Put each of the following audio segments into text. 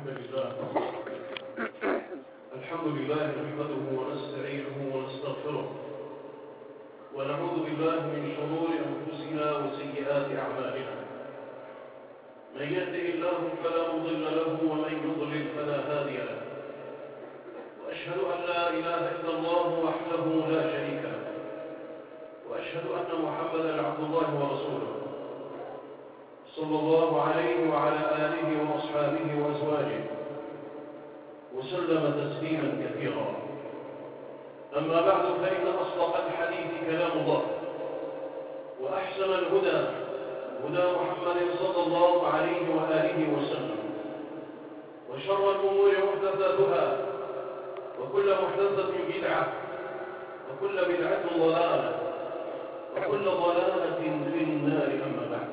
الحمد لله نحمده ونستعينه ونستغفره ونعوذ بالله من شرور أنفسنا وسيئات أعمالنا. من يهده الله فلا مضل له ومن يضلل فلا هادي له، وأشهد أن لا إله إلا الله وحده لا شريك له، وأشهد أن محمدا عبد الله ورسوله صلى الله عليه وعلى آله وأصحابه وأزواجه وسلم تسليما كثيرا. أما بعد، فإن أصدق الحديث كلام الله، وأحسن الهدى هدى محمد صلى الله عليه وآله وسلم، وشر الأمور محدثاتها، وكل محدثة بدعة، وكل بدعة ضلالة، وكل ضلالة في النار. أما بعد،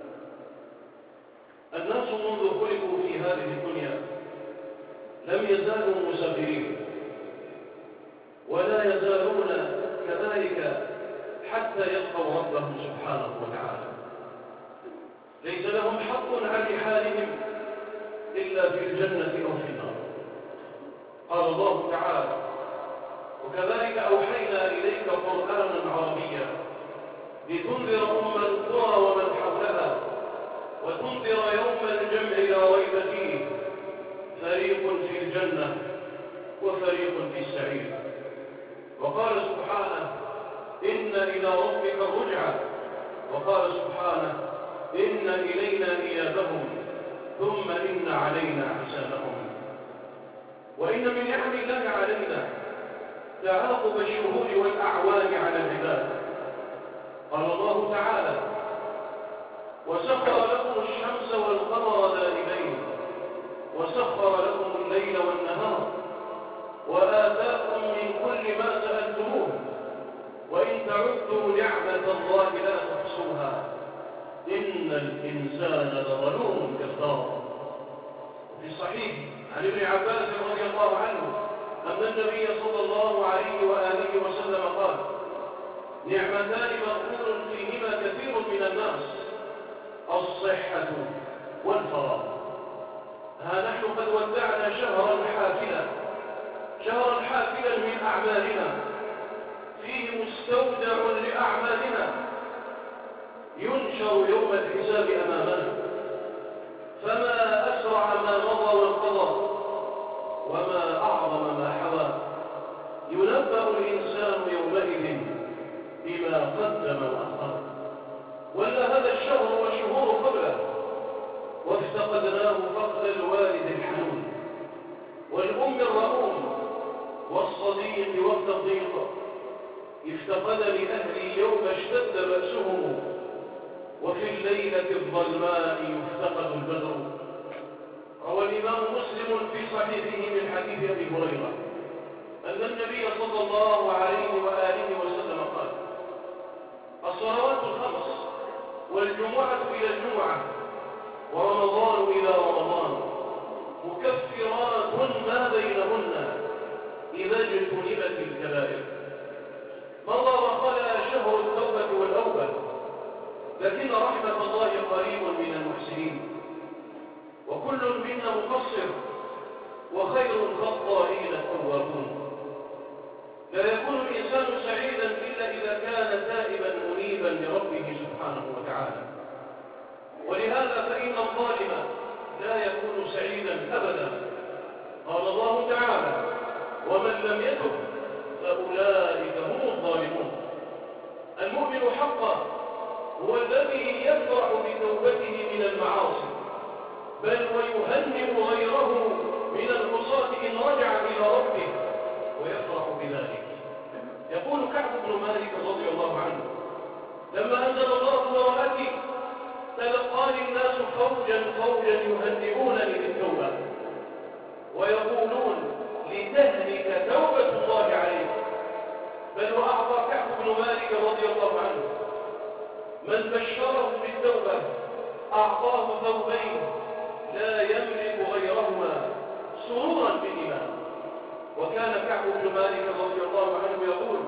الناس منذ خلقوا في هذه الدنيا لم يزالوا مسافرين، ولا يزالون كذلك حتى يلقوا ربهم سبحانه وتعالى. ليس لهم حق عن حالهم إلا في الجنة أو في النار. قال الله تعالى: وكذلك أوحينا إليك قرآنا عربيا لتنذر أم القرى ومن حولها وتنذر يوم الجمع لا ريب فيه، فريق في الجنة وفريق في السعير. وقال سبحانه: إن إلى ربك الرجعى. وقال سبحانه: إن إلينا إيابهم ثم إن علينا حسابهم. وإن من نعم الله علينا تعاقب الشهور والأعوان على العباد. قال الله تعالى: وسخر لكم الشمس والقمر دائبين وسخر لكم الليل والنهار وآتاكم من كل ما سألتموه وإن تعدوا نعمة الله لا تحصوها إن الإنسان لظلوم كفار. في الصحيح عن ابن عباس رضي الله عنه أن النبي صلى الله عليه وآله وسلم قال: نعمتان مغفور فيهما كثير من الناس، الصحة والفراغ. ها نحن قد ودعنا شهرا حافلا من أعمالنا، فيه مستودع لأعمالنا ينشر يوم الحساب أمامنا. فما أسرع ما مضى وانقضى، وما أعظم ما حوى. ينبأ الإنسان يومئذ بما قدم وأخر. ولا هذا الشهر والشهور قبله، وافتقدناه فقد الوالد الحنون والأم الرؤوم والصديق والصديق. افتقدني أهلي يوم اشتد بأسهم، وفي الليلة الظلماء يفتقد البدر. روى الإمام مسلم في صحيحه من حديث أبي هريرة أن النبي صلى الله عليه وآله وسلم قال: الصلوات الخمس والجمعة إلى الجمعة ورمضان إلى رمضان مكفرات ما بينهن إذا اجتنبت الكبائر. مضى وخلا شهر التوبة والأوبة، لكن رحمة الله قريب من المحسنين، وكل منا مقصر، وخير الخطائين التوابون. لا يكون الإنسان سعيدا إلا إذا كان تائبا منيبا لربه سبحانه وتعالى. ولهذا فإن الظالم لا يكون سعيدا أبدا. قال الله تعالى: ومن لم يتب فأولئك هم الظالمون. المؤمن حقا هو الذي يفرح بتوبته من المعاصي، بل ويهنئ غيره من العصاة إن رجع إلى ربه ويفرح بذلك. يقول كعب بن مالك رضي الله عنه: لما أنزل الله براءتي تلقاني الناس فوجا يهنئونني بالتوبة ويقولون لتهلك توبة الله عليك. بل وأعطى كعب بن مالك رضي الله عنه من بشره بالتوبة أعطاه ثوبين لا يملك غيرهما سرورا بالإيمان. وكان كعب بن مالك رضي الله عنه يقول: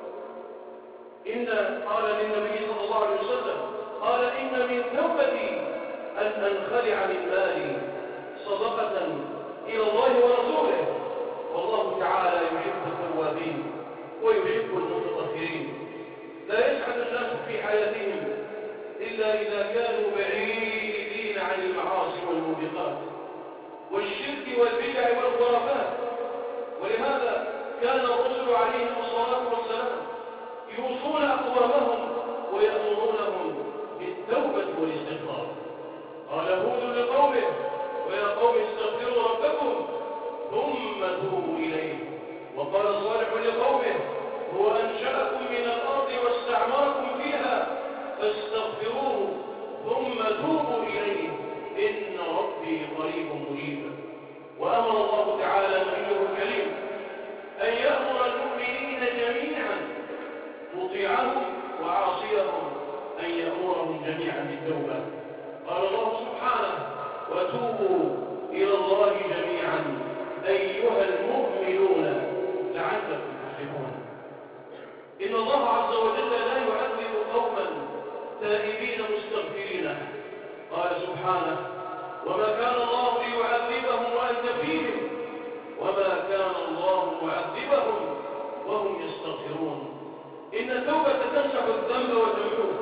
قال للنبي صلى الله عليه وسلم: قال: إن من توبتي أن أنخلع من مالي صدقة إلى الله ورسوله. والله تعالى يحب التوابين ويحب المتطهرين. لا يسعد الناس في حياتهم إلا إذا كانوا بعيدين عن المعاصي والموبقات والشرك والبدع والخرافات. ولهذا كان الرسل عليهم الصلاة والسلام يوصون أقوامهم ويأمرونهم بالتوبة والاستغفار. قال هود لقومه ويا قوم استغفروا ربكم ثم توبوا إليه. وقال صالح لقومه هو أنشأكم من الأرض واستعمركم فيها فاستغفروه ثم توبوا إليه إن ربي قريب مجيب. وأمر الله تعالى نبيه الكريم أن يأمر المؤمنين جميعا مطيعهم وعاصيهم أن يأمرهم جميعا بالتوبة. قال الله سبحانه وتوبوا إلى الله جميعا أيها المؤمنون لعلكم تفلحون. إن الله عز وجل لا يعذب قوما تائبين مستغفرين. قال سبحانه وما كان الله ليعذبهم وأنت فيهم وما كان الله معذبهم وهم يستغفرون. إن التوبة تمسح الذنب وتمحوه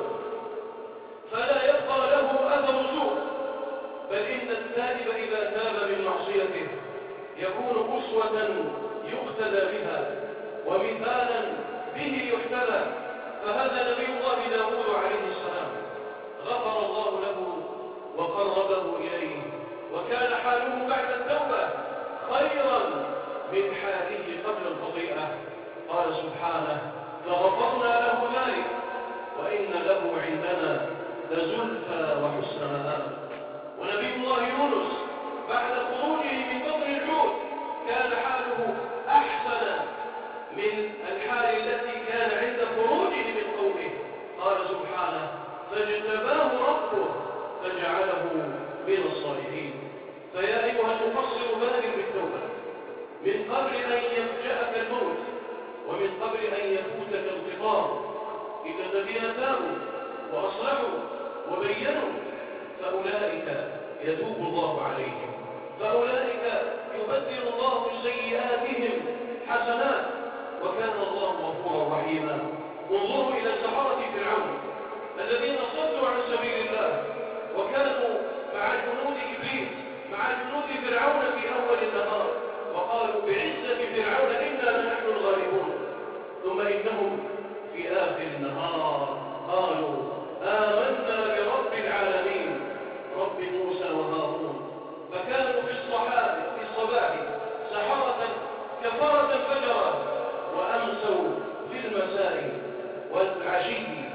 فلا يبقى له أثر سوء، بل إن التائب إذا تاب من معصيته يكون أسوة يقتدى بها ومثالا به يحتذى. فهذا نبي الله داود عليه السلام غفر الله له وقربه إليه، وكان حاله بعد التوبة خيرا من حاله قبل الخطيئة. قال سبحانه فغفرنا له ذلك وإن له عندنا لزلفى وحسن مآب. ونبي الله يونس بعد خروجه من بطن الحوت كان حاله أحسن من الحال التي كان عند خروجه من قومه. قال سبحانه فاجتباه ربه فجعله من الصالحين. فيا أيها المقصر بادر بالتوبة من قبل أن يفجأك الموت ومن قبل أن يفوتك القطار. إن الذين تابوا وأصلحوا وبينوا فأولئك يتوب الله عليهم، فأولئك يبدل الله سيئاتهم حسنات وكان الله غفورا رحيما. انظروا إلى سحرة فرعون الذين صدوا عن سبيل الله وكانوا مع جنود إبليس مع جنود فرعون في أول النهار وقالوا بعزة فرعون إنا لنحن الغالبون، ثم إنهم في آخر النهار قالوا آمنا برب العالمين رب موسى وهارون. فكانوا في الصباح سحرة كفرة فجرا وأمسوا في المساء والعشي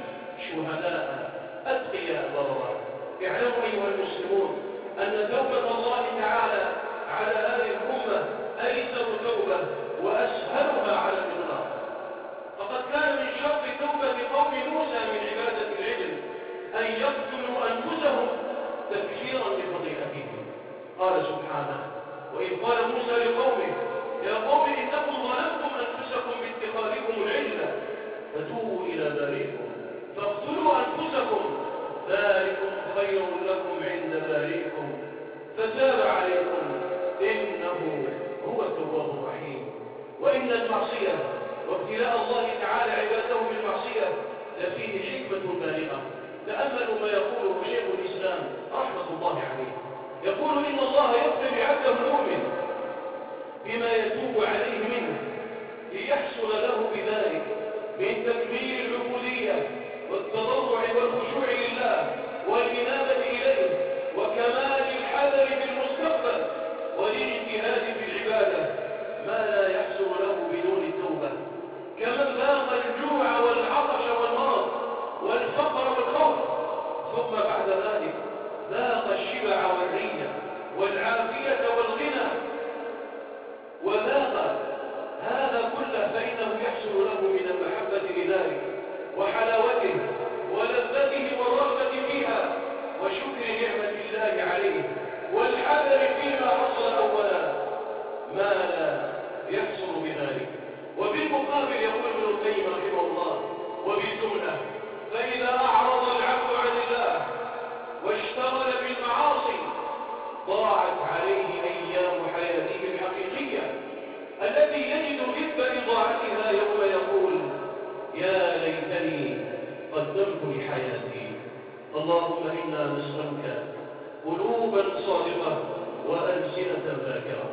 شهداء أتقياء بررا. اعلموا أيها المسلمون أن توبة الله تعالى على هذه الأمة أيسر توبة وأسهلها على الإطلاق. فقد كان من شرط توبة قوم موسى من عبادة العجل أن يقتلوا أنفسهم تكفيرا لخطيئتهم. قال سبحانه وإذ قال موسى لقومه يا قوم إنكم ظلمتم أنفسكم باتخاذكم العجل فتوبوا إلى بارئكم فاقتلوا أنفسكم ذلكم خير لكم عند بارئكم فتاب عليكم إنه هو التواب الرحيم. وإن المعصية وابتلاء الله تعالى عباده بالمعصية لفيه حكمة بالغة. تأملوا ما يقوله شيخ الإسلام رحمة الله عليه، يقول إن الله يقتل عبده المؤمن بما يتوب عليه منه ليحصل له بذلك من تكميل العبودية والتضرع والخشوع لله والإنابة إليه وكمال الحذر في المستقبل والاجتهاد في العبادة ما لا يحصل له بدون التوبة. كمن ذاق الجوع والعطش والمرض والفقر والخوف ثم بعد ذلك ذاق الشبع والرية والعافية والغنى وذاق هذا كله فإنه يحصل له من المحبة لذلك وحلاوته ولذته والرغبة فيها وشكر نعمة الله عليه والحذر فيما حصل أولا ما لا يحصل بذلك. وبالمقابل يقول ابن القيم رحمه الله وبالجملة فإذا أعرض العبد عن الله واشتغل بالمعاصي ضاعت عليه أيام حياته الحقيقية التي يجد لب إضاعتها يوم يقول يا ليتني قدمت لحياتي. اللهم إنا نسألك قلوبا صادقة وألسنة ذاكرة.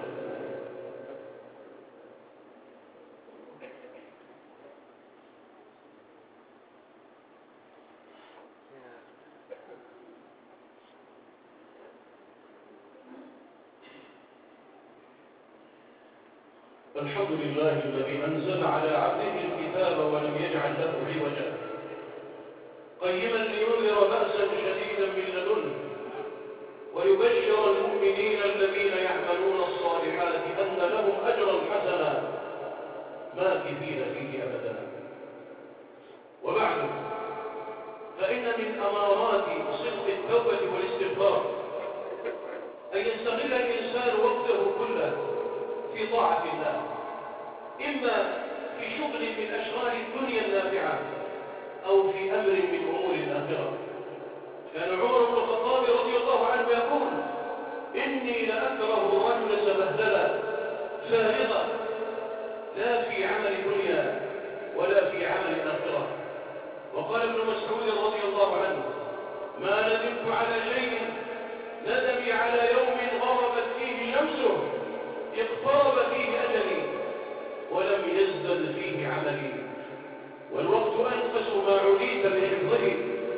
الحمد لله الذي أنزل على عبده الكتاب ولم يجعل له عوجا قيما لينذر بأسا شديدا من لدنه ويبشر المؤمنين الذين يعملون الصالحات أن لهم أجرا حسنا ماكثين فيه أبدا. وبعد، فإن من أمارات صدق التوبة والاستغفار أن يستغل الإنسان وقته كله في طاعة الله، إما في شغل من أشغال الدنيا النافعة أو في أمر من أمور الآخرة. كان عمر بن الخطاب رضي الله عنه يقول إني لأكره الرجل سبهللا فارغا لا في عمل دنيا ولا في عمل آخرة. وقال ابن مسعود رضي الله عنه ما ندمت على شيء ندمي على يوم غربت فيه شمسه اقترب فيه أجلي ولم يزدد فيه عملي والوقت أنفس ما عليت بحفظه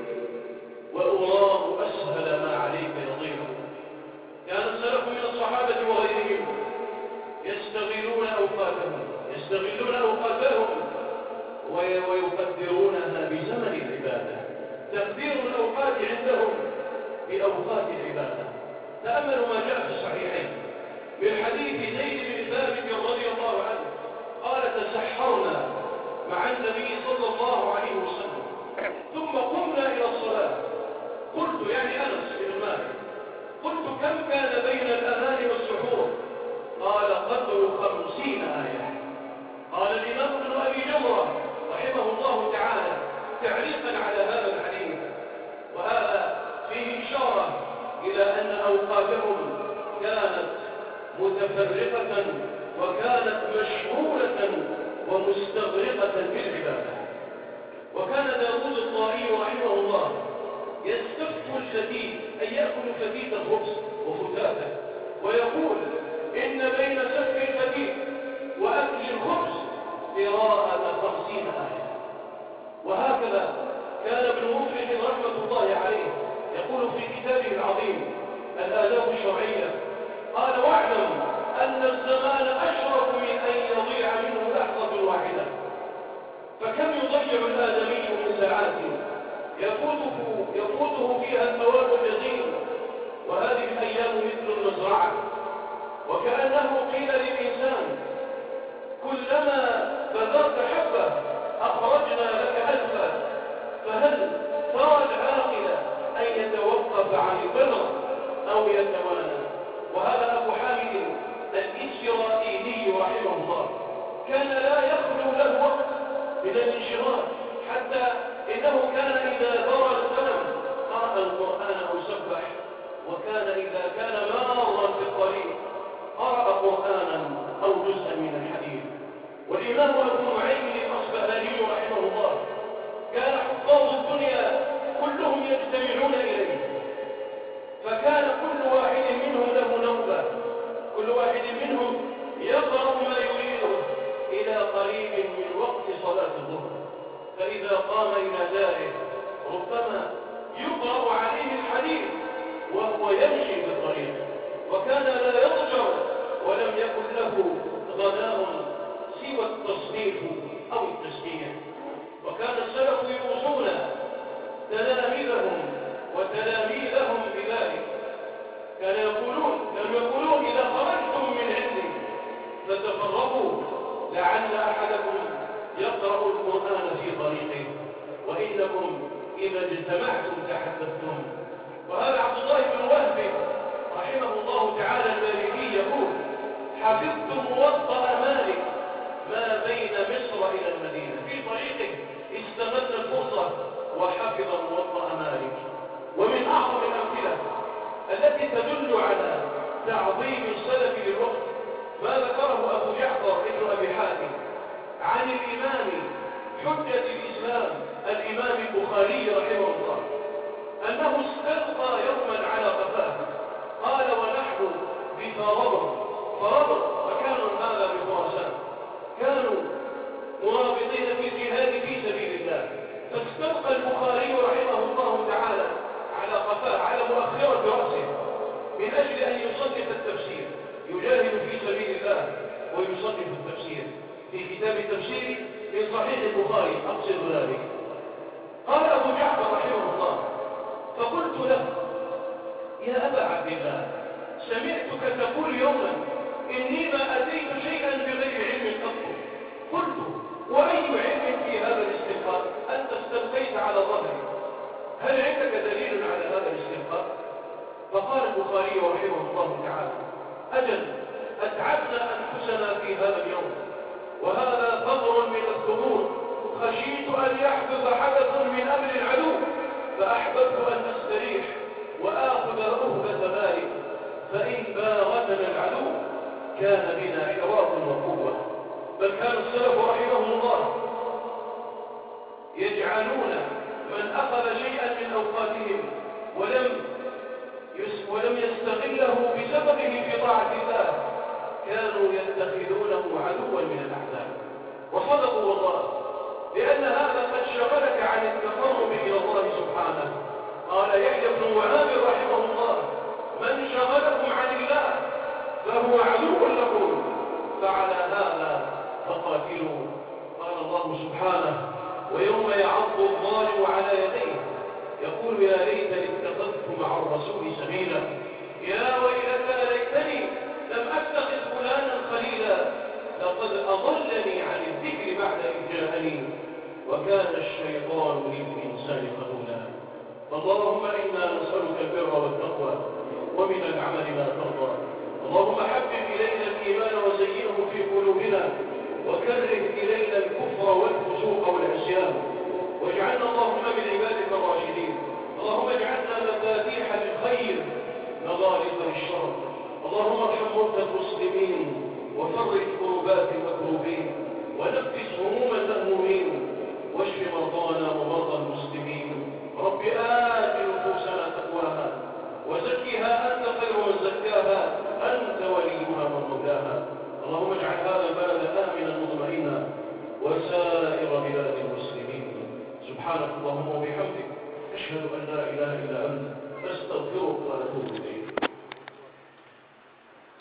وأراه أسهل ما عليك يضيعه. كان السلف من الصحابة وغيرهم يستغلون أوقاتهم ويقدرونها بزمن العبادة. تقدير الأوقات عندهم بأوقات العبادة. تأملوا ما جاء في الصحيحين من حديث زيد بن ثابت رضي الله عنه قال تسحرنا مع النبي صلى الله عليه وسلم ثم قمنا إلى الصلاة. قلت يعني أنس بن مالك قلت كم كان بين الأذان والسحور؟ قال قدر 50 آية. قال الإمام ابن أبي جمرة رحمه الله تعالى تعليقا على هذا الحديث وهذا فيه إشارة إلى أن أوقاتهم كانت متفرقة وكانت مشغولة ومستغرقة بالعبادة. وكان داود الطائي رحمه الله يستف الفتيت أن يأكل فتيت الخبز وفتاته ويقول إن بين سف الفتيت وأكل الخبز قراءة 50 آية. وهكذا كان ابن مفلح رحمة الله عليه يقول في كتابه العظيم الآداب الشرعية قال واعلم أن الزمان أشرف من أن يضيع منه لحظة واحدة. فكم يضيع الآدمي من ساعات يفوته فيها الثواب الجزيل وهذه الأيام مثل المزرعة. وكأنه قيل للإنسان كلما بذرت حبة أخرجنا لك ألفا فهل ترى العاقل أن يتوقف عن البذر أو يتوانى؟ وهذا أبو حامد الإسرائيلي رحمه الله كان لا يخلو له وقت من الانشغال حتى إنه كان إذا دار السلام قرأ القرآن أو سبح، وكان إذا كان مارا في الطريق قرأ قرآنا أو جزءا من الحديث. والإمام أبو نعيم الأصبهاني رحمه الله كان حفاظ الدنيا كلهم يجتمعون إليه، فكان كل واحد منهم له نوبة، كل واحد منهم يقرأ ما يريده إلى قريب من وقت صلاة الظهر، فإذا قام إلى داره ربما يقرأ عليه الحديث وهو يمشي في الطريق، وكان لا يضجر ولم يكن له غداء سوى التصنيف أو التسبيح. وكان السلف يوصون تلاميذهم وتلاميذهم بذلك، كانوا يقولون إذا خرجتم من عندي فتفرقوا لعل أحدكم يقرأ القرآن في طريقه وإنكم إذا اجتمعتم تحدثتم. وهذا عبد الله بن وهب رحمه الله تعالى المالكي يقول حفظت موطأ مالك ما بين مصر إلى المدينة، في طريقه استغل الفرصة وحفظ موطأ مالك. ومن أعظم الأمثلة التي تدل على تعظيم السلف للوقت ما ذكره أبو جعفر ابن أبي حاتم عن الإمام حجة الإسلام الإمام البخاري رحمه الله أنه استلقى يوما على قفاه، قال ونحن بفربر، مكان هذا بخراسان، كانوا مرابطين في الجهاد في سبيل الله، فاستلقى البخاري رحمه الله تعالى على قفاه على مؤخرة رأسه من أجل أن يصنف التفسير، يجاهد في سبيل الله ويصنف التفسير في كتاب التفسير من صحيح البخاري أقصد ذلك. قال أبو جعفر رحمه الله فقلت له يا أبا عبد الله سمعتك تقول يوما إني ما أتيت شيئا بغير علم قط. قلت وأي علم في هذا الاستلقاء؟ أنت استلقيت على ظهري، هل عندك دليل على هذا الاستلقاء؟ فقال البخاري رحمه الله تعالى أجل أتعبنا أنفسنا في هذا اليوم وهذا ثغر من الثغور، خشيت أن يحدث حدث من أمر العدو فأحببت أن أستريح وآخذ أهبة مالي، فإن باغتنا العدو كان بنا حراك وقوة. بل كان السلف رحمهم الله يجعلون من أخذ شيئا من أوقاتهم ولم يستغله بسببه في طاعة الله كانوا يتخذونه عدوا من الأحزاب، وصدقوا والله، لأن هذا قد شغلك عن التقرب إلى الله سبحانه. قال يحيى بن معاذ رحمه الله من شغلكم عن الله فهو عدو لكم، فعلى هذا فقاتلوا. قال الله سبحانه ويوم يعض الظالم على يديه يقول يا ليتني اتخذت مع الرسول سبيلا، يا ويلتى ليتني لم أتخذ فلانا خليلا، لقد أضلني عن الذكر بعد إذ جاءني وكان الشيطان للإنسان خذولا. اللهم إنا نسألك البر والتقوى ومن العمل ما ترضى. اللهم حبب إلينا الإيمان وزينه في قلوبنا وكره إلينا الكفر والفسوق والعصيان، واجعلنا اللهم من عبادك الراشدين. اللهم اجعلنا مفاتيح للخير مغالق للشر. اللهم ارحم موتى المسلمين وفرج كربات المكروبين ونفس هموم المهمومين واشف مرضانا ومرضى المسلمين. رب آت نفوسنا تقواها وزكها أنت خير من زكاها أنت وليها ومولاها. اللهم اجعل هذا البلد آمنا مطمئنا وسائر بلاد المسلمين. سبحانك اللهم وبحمدك أشهد أن لا إله إلا أنت أستغفرك.